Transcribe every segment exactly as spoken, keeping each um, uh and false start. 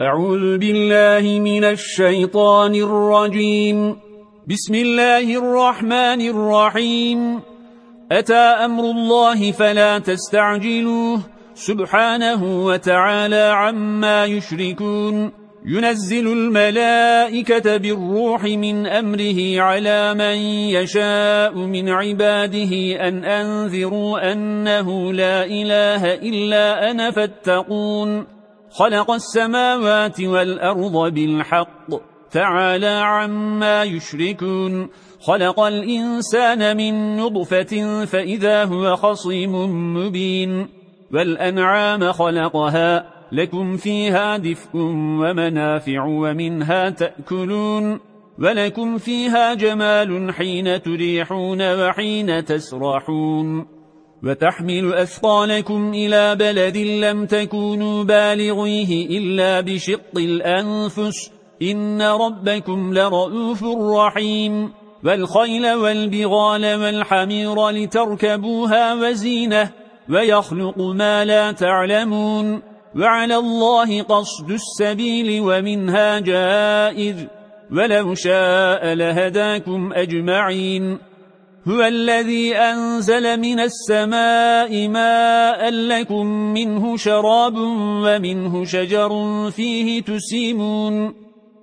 أعوذ بالله من الشيطان الرجيم. بسم الله الرحمن الرحيم. أتى أمر الله فلا تستعجلوه سبحانه وتعالى عما يشركون. ينزل الملائكة بالروح من أمره على من يشاء من عباده أن أنذروا أنه لا إله إلا أنا فاتقون. خلق السماوات والأرض بالحق تعالى عما يشركون. خلق الإنسان من نطفة فإذا هو خصيم مبين. والأنعام خلقها لكم فيها دفء ومنافع ومنها تأكلون. ولكم فيها جمال حين تريحون وحين تسرحون. وتحمل أثقالكم إلى بلد لم تكونوا بالغيه إلا بشق الأنفس إن ربكم لرؤوف رحيم. والخيل والبغال والحمير لتركبوها وزينة ويخلق ما لا تعلمون. وعلى الله قصد السبيل ومنها جائر ولو شاء لهداكم أجمعين. هو الذي أنزل من السماء ماء لكم منه شراب ومنه شجر فيه تسيمون.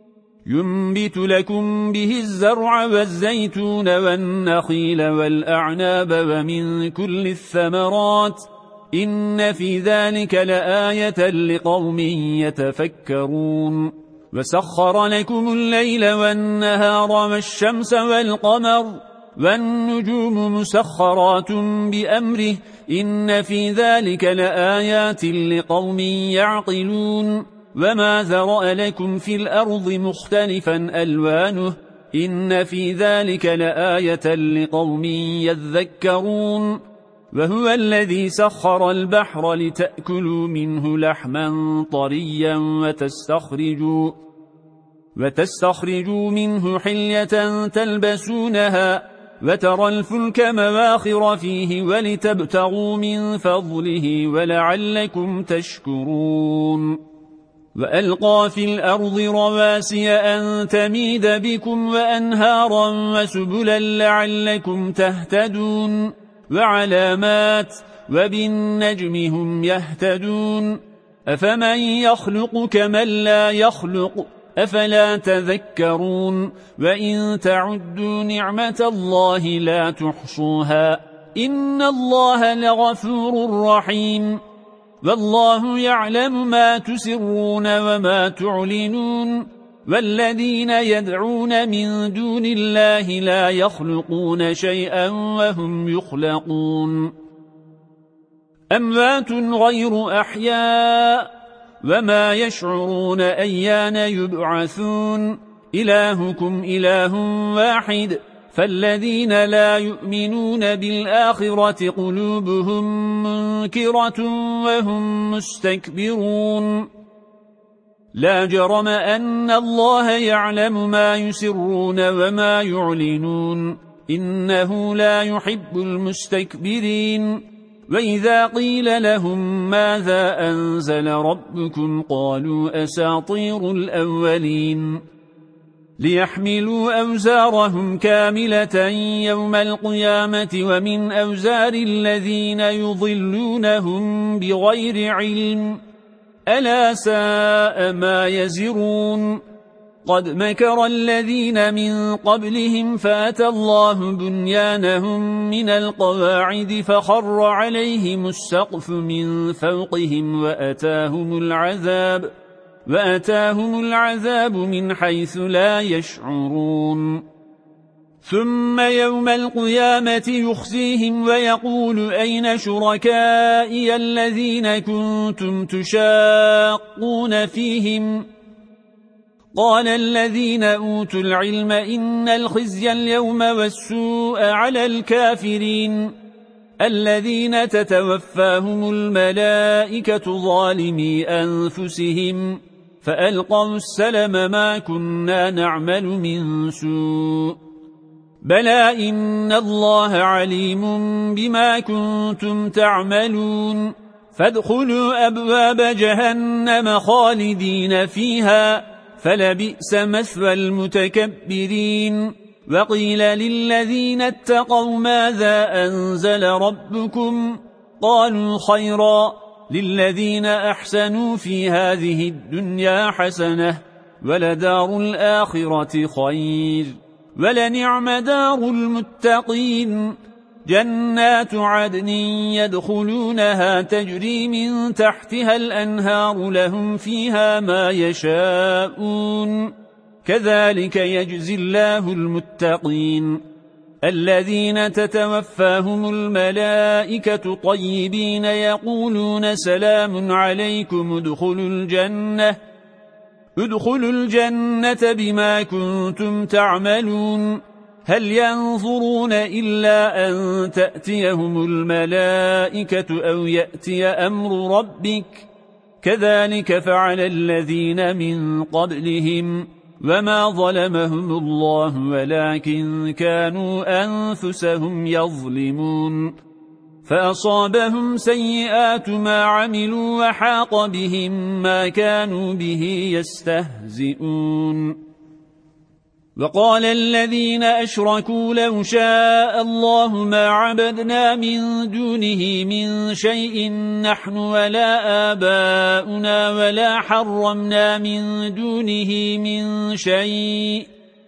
ينبت لكم به الزرع والزيتون والنخيل والأعناب ومن كل الثمرات إن في ذلك لآية لقوم يتفكرون. وسخر لكم الليل والنهار والشمس والقمر والنجوم مسخرات بأمره إن في ذلك لآيات لقوم يعقلون. وما ذرأ لكم في الأرض مختلفا ألوانه إن في ذلك لآية لقوم يذكرون. وهو الذي سخر البحر لتأكلوا منه لحما طريا وتستخرجوا, وتستخرجوا منه حلية تلبسونها وترى الفلك مواخر فيه ولتبتغوا من فضله ولعلكم تشكرون. وألقى في الأرض رواسي أن تميد بكم وأنهارا وسبلا لعلكم تهتدون. وعلامات وبالنجم هم يهتدون. أفمن يخلق كمن لا يخلق أفلا تذكرون. وإن تعدوا نعمة الله لا تحصوها إن الله لغفور رحيم. والله يعلم ما تسرون وما تعلنون. والذين يدعون من دون الله لا يخلقون شيئا وهم يخلقون. أموات غير أحياء وما يشعرون أيان يبعثون. إلهكم إله واحد فالذين لا يؤمنون بالآخرة قلوبهم منكرة وهم مستكبرون. لا جرم أن الله يعلم ما يسرون وما يعلنون إنه لا يحب المستكبرين. وإذا قيل لهم ماذا أنزل ربكم قالوا أساطير الأولين. ليحملوا أوزارهم كاملة يوم القيامة ومن أوزار الذين يضلونهم بغير علم ألا ساء ما يزرون. قد مكر الذين من قبلهم فأتى الله بنيانهم من القواعد فخر عليهم السقف من فوقهم وأتاهم العذاب وأتاهم العذاب من حيث لا يشعرون. ثم يوم القيامة يخزيهم ويقول أين شركائي الذين كنتم تشاقون فيهم. قال الذين أوتوا العلم إن الخزي اليوم والسوء على الكافرين الذين تتوفاهم الملائكة ظالمي أنفسهم فألقوا السلم ما كنا نعمل من سوء بلى إن الله عليم بما كنتم تعملون فادخلوا أبواب جهنم خالدين فيها فلبئس مثوى المتكبرين. وقيل للذين اتقوا ماذا أنزل ربكم قالوا خيرا للذين أحسنوا في هذه الدنيا حسنة ولدار الآخرة خير ولنعم دار المتقين. جنات عدن يدخلونها تجري من تحتها الأنهار لهم فيها ما يشاءون كذلك يجزي الله المتقين. الذين تتوفاهم الملائكة طيبين يقولون سلام عليكم ادخلوا الجنة ادخلوا الجنة بما كنتم تعملون. هل ينظرون إلا أن تأتيهم الملائكة أو يأتي أمر ربك كذلك فعل الذين من قبلهم وما ظلمهم الله ولكن كانوا أنفسهم يظلمون. فأصابهم سيئات ما عملوا وحاق بهم ما كانوا به يستهزئون. وقال الذين أشركوا لو شاء الله ما عبدنا من دونه من شيء نحن ولا آباؤنا ولا حرمنا من دونه من شيء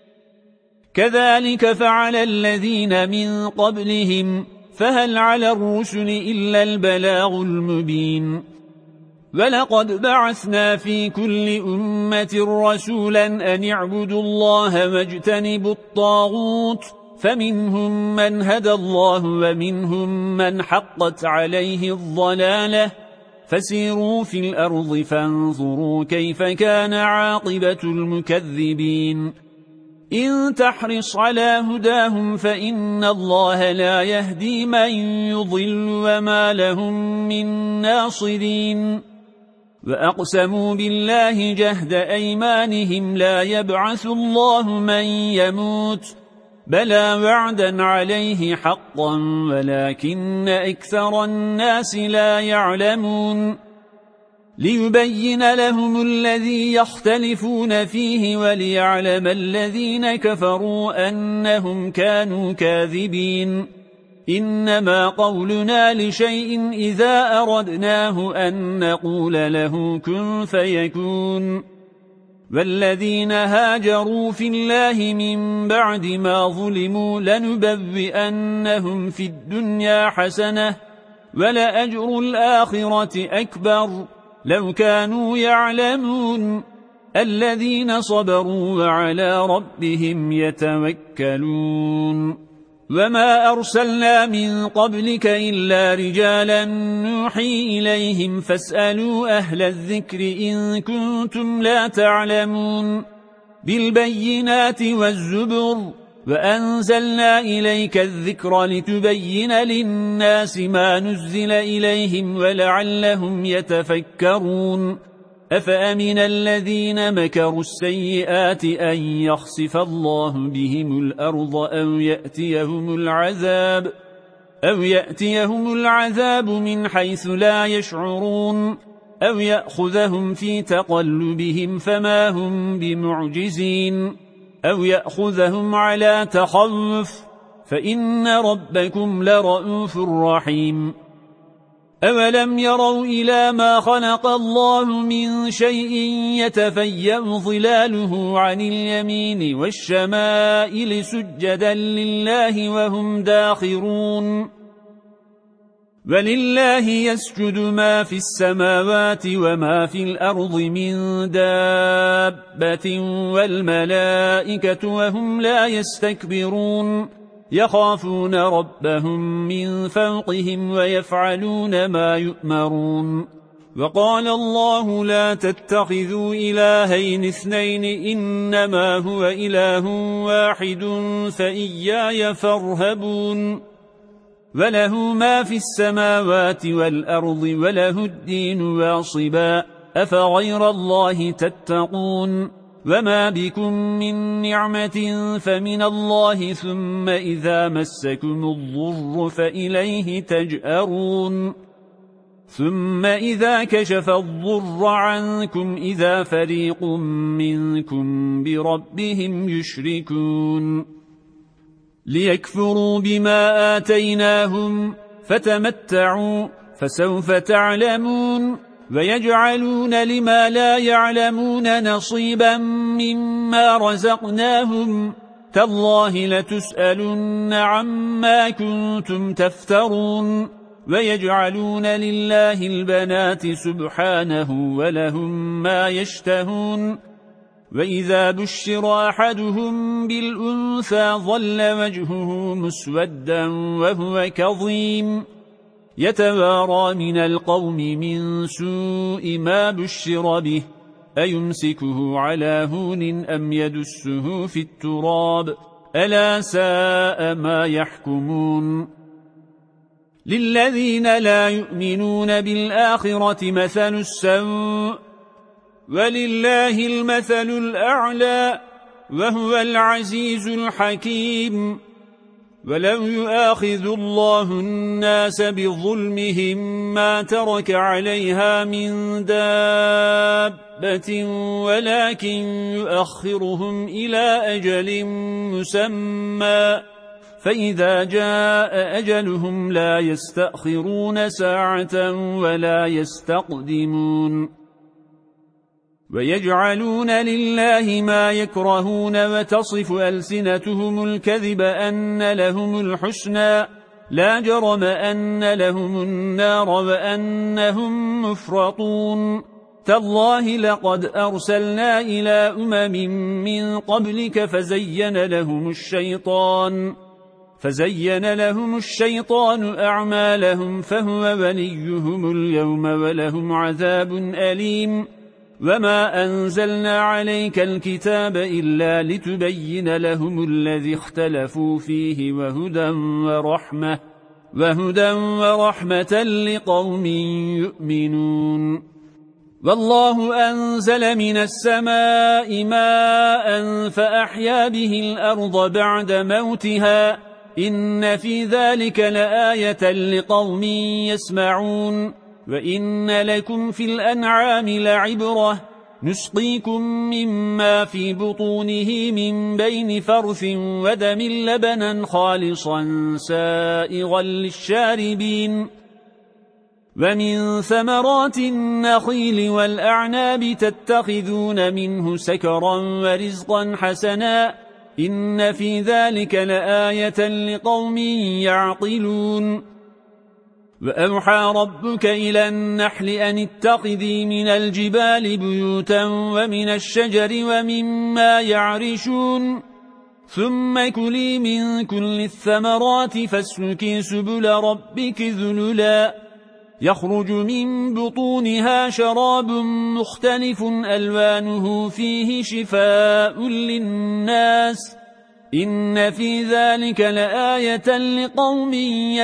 كذلك فعل الذين من قبلهم فهل على الرسل إلا البلاغ المبين. ولقد بعثنا في كل أمة رسولا أن اعبدوا الله واجتنبوا الطاغوت فمنهم من هدى الله ومنهم من حقت عليه الضلالة فسيروا في الأرض فانظروا كيف كان عاقبة المكذبين. إن تحرص على هداهم فإن الله لا يهدي من يضل وما لهم من ناصرين. وأقسموا بالله جهد أيمانهم لا يبعث الله من يموت بلى وعدا عليه حقا ولكن أكثر الناس لا يعلمون. ليبين لهم الذي يختلفون فيه وليعلم الذين كفروا أنهم كانوا كاذبين. إنما قولنا لشيء إذا أردناه أن نقول له كن فيكون. والذين هاجروا في الله من بعد ما ظلموا لنبوئنهم في الدنيا حسنة ولأجر الآخرة أكبر لو كانوا يعلمون. الذين صبروا وعلى ربهم يتوكلون. وما أرسلنا من قبلك إلا رجالا نوحي إليهم فاسألوا أهل الذكر إن كنتم لا تعلمون. بالبينات والزبر وأنزلنا إليك الذكر لتبين للناس ما نزل إليهم ولعلهم يتفكرون. أفأمن الذين مكروا السيئات أن يخسف الله بهم الأرض أو يأتيهم العذاب أو يأتيهم العذاب من حيث لا يشعرون أو يأخذهم في تقلبهم فما هم بمعجزين أو يأخذهم على تخوف فإن ربكم لرؤوف رحيم. أولم يروا إلى ما خلق الله من شيء يتفيأ ظلاله عن اليمين والشمائل سجدا لله وهم داخرون. ولله يسجد ما في السماوات وما في الأرض من دابة والملائكة وهم لا يستكبرون يخافون ربهم من فوقهم ويفعلون ما يؤمرون. وقال الله لا تتخذوا إلهين اثنين إنما هو إله واحد فإياي فارهبون. وله ما في السماوات والأرض وله الدين واصبا أفغير الله تتقون. وما بكم من نعمة فمن الله ثم إذا مسكم الضر فإليه تجأرون. ثم إذا كشف الضر عنكم إذا فريق منكم بربهم يشركون ليكفروا بما آتيناهم فتمتعوا فسوف تعلمون ويجعلون لما لا يعلمون نصيبا مما رزقناهم تالله لتسألن عما كنتم تفترون ويجعلون لله البنات سبحانه ولهم ما يشتهون وإذا بشر أحدهم بالأنثى ظل وجهه مسودا وهو كظيم يتوارى من القوم من سوء ما بشر به أيمسكه على هون أم يدسه في التراب ألا ساء ما يحكمون للذين لا يؤمنون بالآخرة مثل السوء ولله المثل الأعلى وهو العزيز الحكيم ولو يؤاخذ الله الناس بظلمهم ما ترك عليها من دابة ولكن يؤخرهم إلى أجل مسمى فإذا جاء أجلهم لا يستأخرون ساعة ولا يستقدمون ويجعلون لله ما يكرهون وتصف ألسنتهم الكذب أن لهم الحسنى لا جرم أن لهم النار وأنهم مفرطون تالله لقد أرسلنا إلى أمم من قبلك فزين لهم الشيطان فزين لهم الشيطان أعمالهم فهو وليهم اليوم ولهم عذاب أليم وما أنزلنا عليك الكتاب إلا لتبين لهم الذي اختلفوا فيه وهدى ورحمة وهدى ورحمة لقوم يؤمنون والله أنزل من السماء ماء فأحيا به الأرض بعد موتها إن في ذلك لآية لقوم يسمعون وإن لكم في الأنعام لعبرة نسقيكم مما في بطونه من بين فرث ودم لبنا خالصا سائغا للشاربين ومن ثمرات النخيل والأعناب تتخذون منه سكرا ورزقا حسنا إن في ذلك لآية لقوم يعقلون وأوحى ربك إلى النحل أن اتخذي من الجبال بيوتا ومن الشجر ومما يعرشون ثم كلي من كل الثمرات فاسلكي سبل ربك ذللا يخرج من بطونها شراب مختلف ألوانه فيه شفاء للناس إن في ذلك لآية لقوم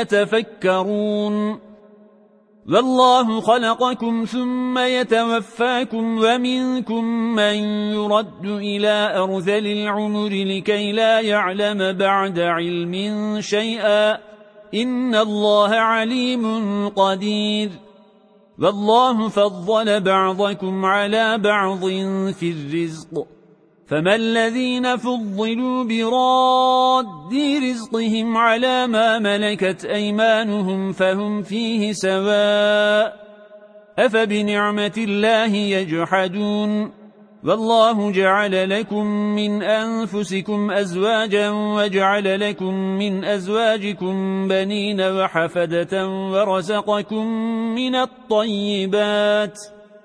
يتفكرون والله خلقكم ثم يتوفاكم ومنكم من يرد إلى أرذل العمر لكي لا يعلم بعد علم شيئا إن الله عليم قدير والله فضل بعضكم على بعض في الرزق فما الذين فضلوا براد رزقهم على ما ملكت أيمانهم فهم فيه سواء أفبنعمة الله يجحدون والله جعل لكم من أنفسكم أزواجا وجعل لكم من أزواجكم بنين وحفدة ورزقكم من الطيبات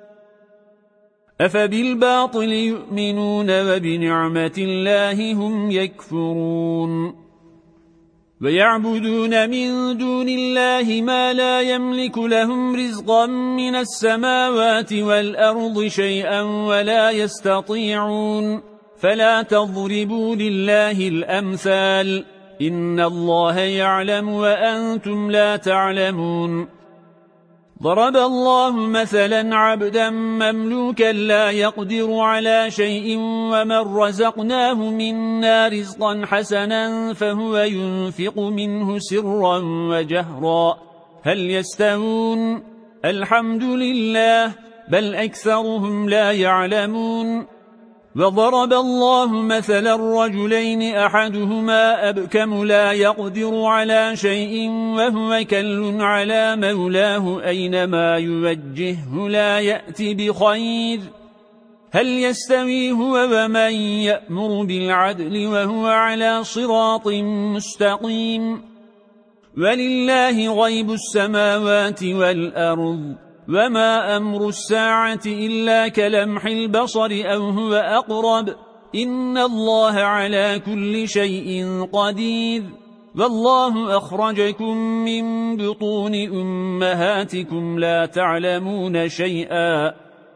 أفبالباطل يؤمنون وبنعمة الله هم يكفرون ويعبدون من دون الله ما لا يملك لهم رزقا من السماوات والأرض شيئا ولا يستطيعون فلا تضربوا لله الأمثال إن الله يعلم وأنتم لا تعلمون ضرب الله مثلا عبدا مملوكا لا يقدر على شيء ومن رزقناه منا رزقا حسنا فهو ينفق منه سرا وجهرا هل يستوون الحمد لله بل أكثرهم لا يعلمون. وضرب الله مثلا رجلين أحدهما أبكم لا يقدر على شيء وهو كل على مولاه أينما يوجهه لا يأتي بخير هل يستوي هو ومن يأمر بالعدل وهو على صراط مستقيم. ولله غيب السماوات والأرض وما أمر الساعة إلا كلمح البصر أو هو أقرب إن الله على كل شيء قدير. والله أخرجكم من بطون أمهاتكم لا تعلمون شيئا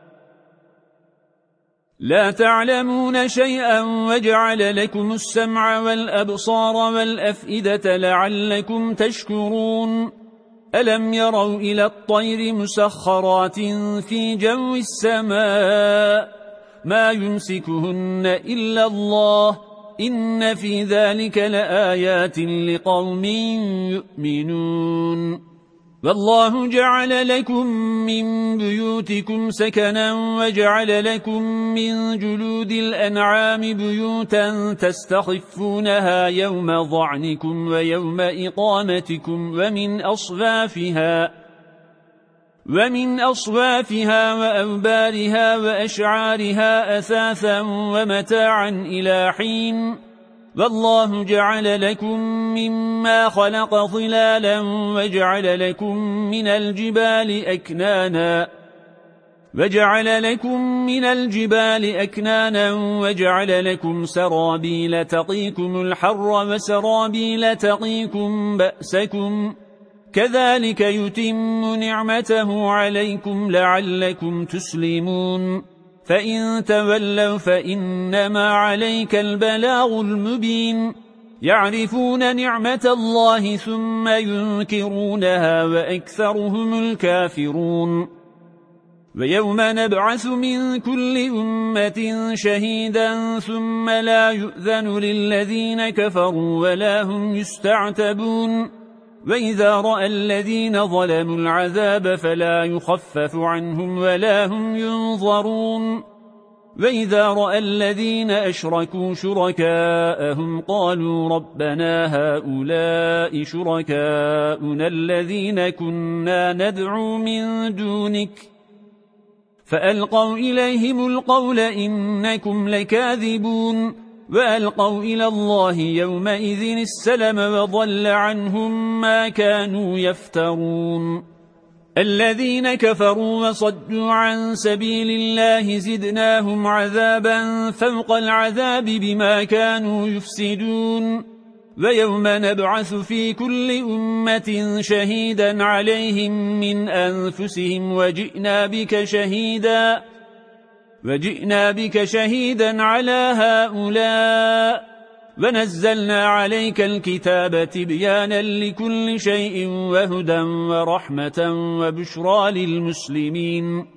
لا تعلمون شيئا وجعل لكم السمع والأبصار والأفئدة لعلكم تشكرون. ألم يروا إلى الطير مسخرات في جو السماء ما يمسكهن إلا الله إن في ذلك لآيات لقوم يؤمنون. والله جعل لكم من بيوتكم سكنا وجعل لكم من جلود الأنعام بيوتا تستخفونها يوم ضعنكم ويوم إقامتكم ومن أصفافها ومن أصفافها وأوبارها وأشعارها أثاثا ومتاعا إلى حين. والله جعل لكم مما خلق ظلالا وجعل لكم من الجبال أكنانا وجعل لكم من الجبال أكنانا وجعل لكم سرابيل تقيكم الحر وسرابيل تقيكم بأسكم كذلك يتم نعمته عليكم لعلكم تسلمون. فإن تولوا فإنما عليك البلاغ المبين. يعرفون نعمة الله ثم ينكرونها وأكثرهم الكافرون. ويوم نبعث من كل أمة شهيدا ثم لا يؤذن للذين كفروا ولا هم يستعتبون. وإذا رأى الذين ظلموا العذاب فلا يخفف عنهم ولا هم ينظرون. وإذا رأى الذين أشركوا شركاءهم قالوا ربنا هؤلاء شركاؤنا الذين كنا ندعو من دونك فألقوا إليهم القول إنكم لكاذبون. وألقوا إلى الله يومئذ السلم وضل عنهم ما كانوا يفترون. الذين كفروا وصدوا عن سبيل الله زدناهم عذابا فوق العذاب بما كانوا يفسدون. ويوم نبعث في كل أمة شهيدا عليهم من أنفسهم وجئنا بك شهيدا وجئنا بك شهيدا على هؤلاء ونزلنا عليك الكتاب تبيانا لكل شيء وهدى ورحمة وبشرى للمسلمين.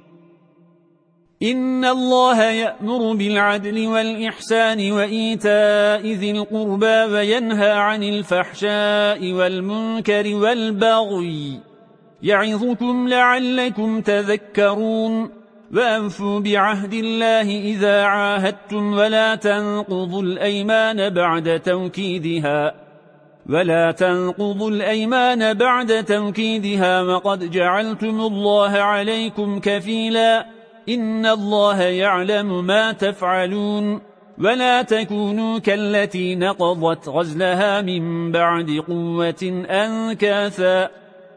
إن الله يأمر بالعدل والإحسان وإيتاء ذي القربى وينهى عن الفحشاء والمنكر والبغي يعظكم لعلكم تذكرون. وأنفوا بعهد الله إذا عاهدتم ولا تنقضوا الأيمان بعد توكيدها ولا تنقضوا الأيمان بعد توكيدها وقد جعلتم الله عليكم كفيلا إن الله يعلم ما تفعلون. ولا تكونوا كالتي نقضت غزلها من بعد قوة أنكاثا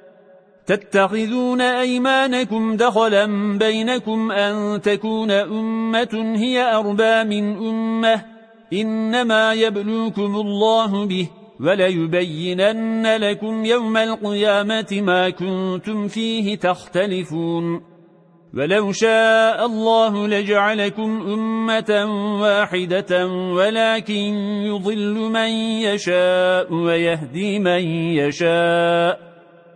تتخذون أيمانكم دخلا بينكم أن تكون أمة هي أربى من أمة إنما يبلوكم الله به وليبينن لكم يوم القيامة ما كنتم فيه تختلفون. ولو شاء الله لجعلكم أمة واحدة ولكن يضل من يشاء ويهدي من يشاء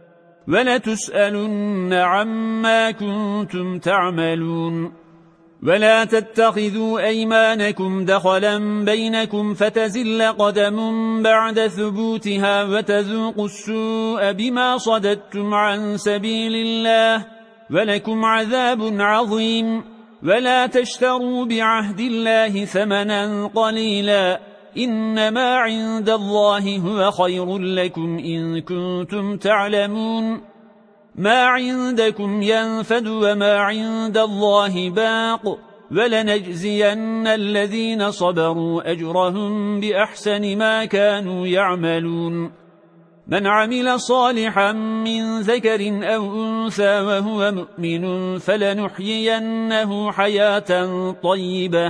ولتسألن عما كنتم تعملون. ولا تتخذوا أيمانكم دخلا بينكم فتزل قدم بعد ثبوتها وتذوقوا السوء بما صددتم عن سبيل الله ولكم عذاب عظيم. ولا تشتروا بعهد الله ثمنا قليلا، إنما عند الله هو خير لكم إن كنتم تعلمون. ما عندكم ينفد وما عند الله باق، ولنجزين الذين صبروا أجرهم بأحسن ما كانوا يعملون. من عمل صالحا من ذكر أو أنثى وهو مؤمن فلنحيينه حياة طيبة،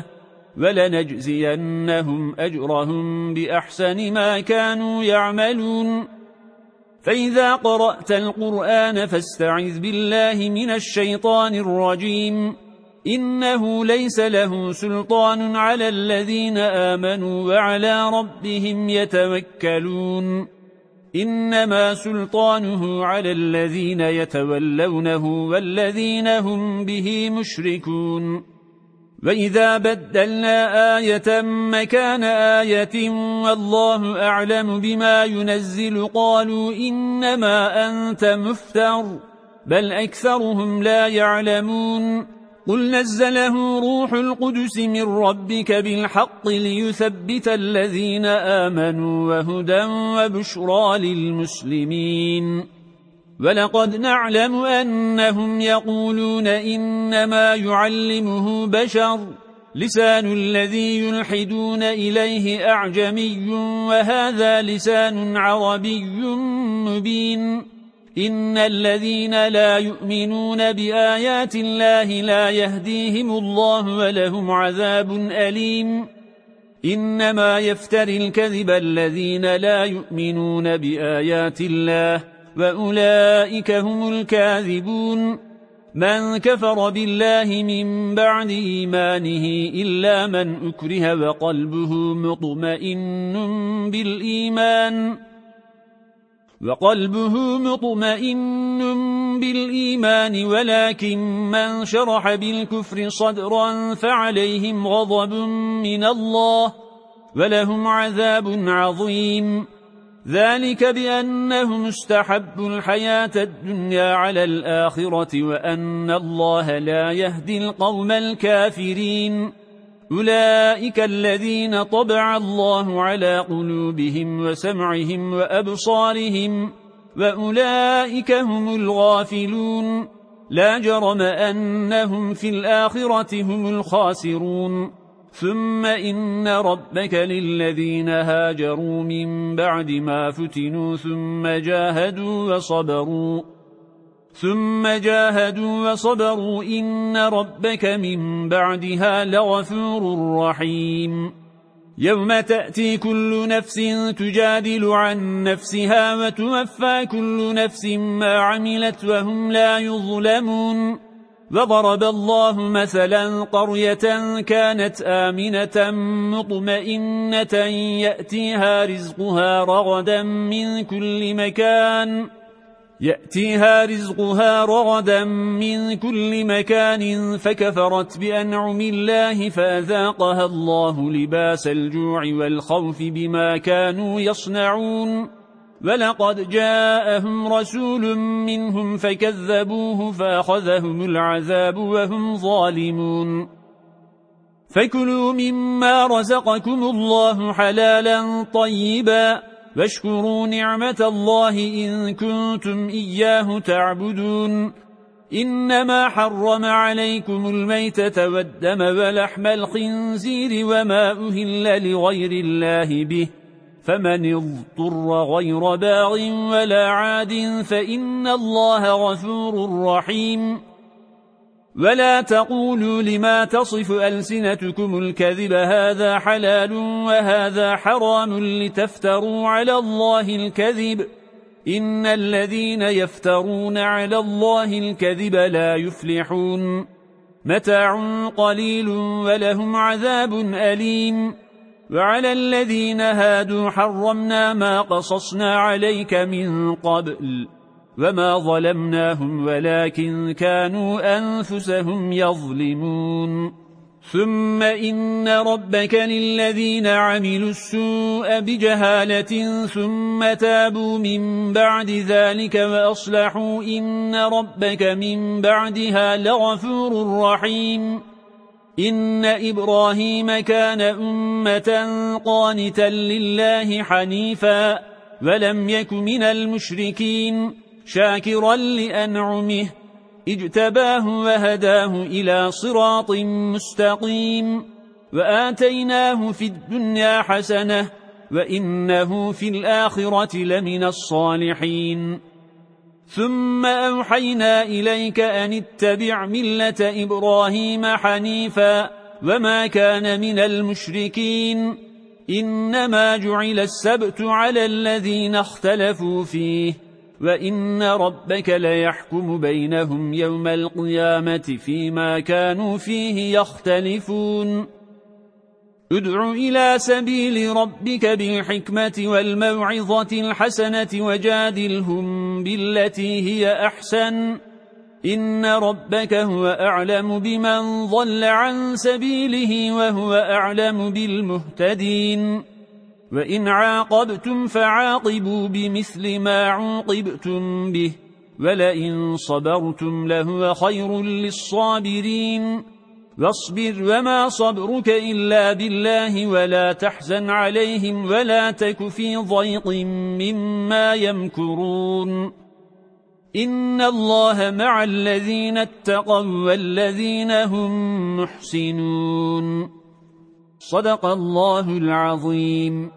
ولنجزينهم أجرهم بأحسن ما كانوا يعملون. فإذا قرأت القرآن فاستعذ بالله من الشيطان الرجيم، إنه ليس له سلطان على الذين آمنوا وعلى ربهم يتوكلون، إنما سلطانه على الذين يتولونه والذين هم به مشركون. وإذا بدلنا آية مكان آية والله أعلم بما ينزل قالوا إنما أنت مفتر، بل أكثرهم لا يعلمون. قل نزله روح القدس من ربك بالحق ليثبت الذين آمنوا وهدى وبشرى للمسلمين. ولقد نعلم أنهم يقولون إنما يعلمه بشر، لسان الذي يلحدون إليه أعجمي وهذا لسان عربي مبين. إن الذين لا يؤمنون بآيات الله لا يهديهم الله ولهم عذاب أليم. إنما يفتري الكذب الذين لا يؤمنون بآيات الله وأولئك هم الكاذبون. من كفر بالله من بعد إيمانه إلا من أكره وقلبه مطمئن بالإيمان وقلبه مطمئن بالإيمان ولكن من شرح بالكفر صدرا فعليهم غضب من الله ولهم عذاب عظيم. ذلك بأنهم استحبوا الحياة الدنيا على الآخرة وأن الله لا يهدي القوم الكافرين. أولئك الذين طبع الله على قلوبهم وسمعهم وأبصارهم وأولئك هم الغافلون. لا جرم أنهم في الآخرة هم الخاسرون. ثم إن ربك للذين هاجروا من بعد ما فتنوا ثم جاهدوا وصبروا ثم جاهدوا وصبروا إن ربك من بعدها لغفور رحيم. يوم تأتي كل نفس تجادل عن نفسها وتوفى كل نفس ما عملت وهم لا يظلمون. وضرب الله مثلا قرية كانت آمنة مطمئنة يأتيها رزقها رغدا من كل مكان يأتيها رزقها رغدا من كل مكان فكفرت بأنعم الله فأذاقها الله لباس الجوع والخوف بما كانوا يصنعون. ولقد جاءهم رسول منهم فكذبوه فأخذهم العذاب وهم ظالمون. فكلوا مما رزقكم الله حلالا طيبا واشكروا نعمة الله إن كنتم إياه تعبدون. إنما حرم عليكم الميتة والدم ولحم الخنزير وما أهل لغير الله به، فمن اضطر غير باغ ولا عاد فإن الله غفور رحيم. ولا تقولوا لما تصف ألسنتكم الكذب هذا حلال وهذا حرام لتفتروا على الله الكذب، إن الذين يفترون على الله الكذب لا يفلحون. متاع قليل ولهم عذاب أليم. وعلى الذين هادوا حرمنا ما قصصنا عليك من قبل وما ظلمناهم ولكن كانوا أنفسهم يظلمون. ثم إن ربك للذين عملوا السوء بجهالة ثم تابوا من بعد ذلك وأصلحوا إن ربك من بعدها لغفور رحيم. إن إبراهيم كان أمة قانتا لله حنيفا ولم يك من المشركين شاكرا لأنعمه اجتباه وهداه إلى صراط مستقيم وآتيناه في الدنيا حسنة وإنه في الآخرة لمن الصالحين. ثم أوحينا إليك أن اتبع ملة إبراهيم حنيفا وما كان من المشركين. إنما جعل السبت على الذين اختلفوا فيه وإن ربك ليحكم بينهم يوم القيامة فيما كانوا فيه يختلفون. ادع إلى سبيل ربك بالحكمة والموعظة الحسنة وجادلهم بالتي هي أحسن إن ربك هو أعلم بمن ضل عن سبيله وهو أعلم بالمهتدين. وإن عاقبتم فعاقبوا بمثل ما عوقبتم به ولئن صبرتم لهو خير للصابرين. واصبر وما صبرك إلا بالله ولا تحزن عليهم ولا تك في ضيق مما يمكرون. إن الله مع الذين اتقوا والذين هم محسنون. صدق الله العظيم.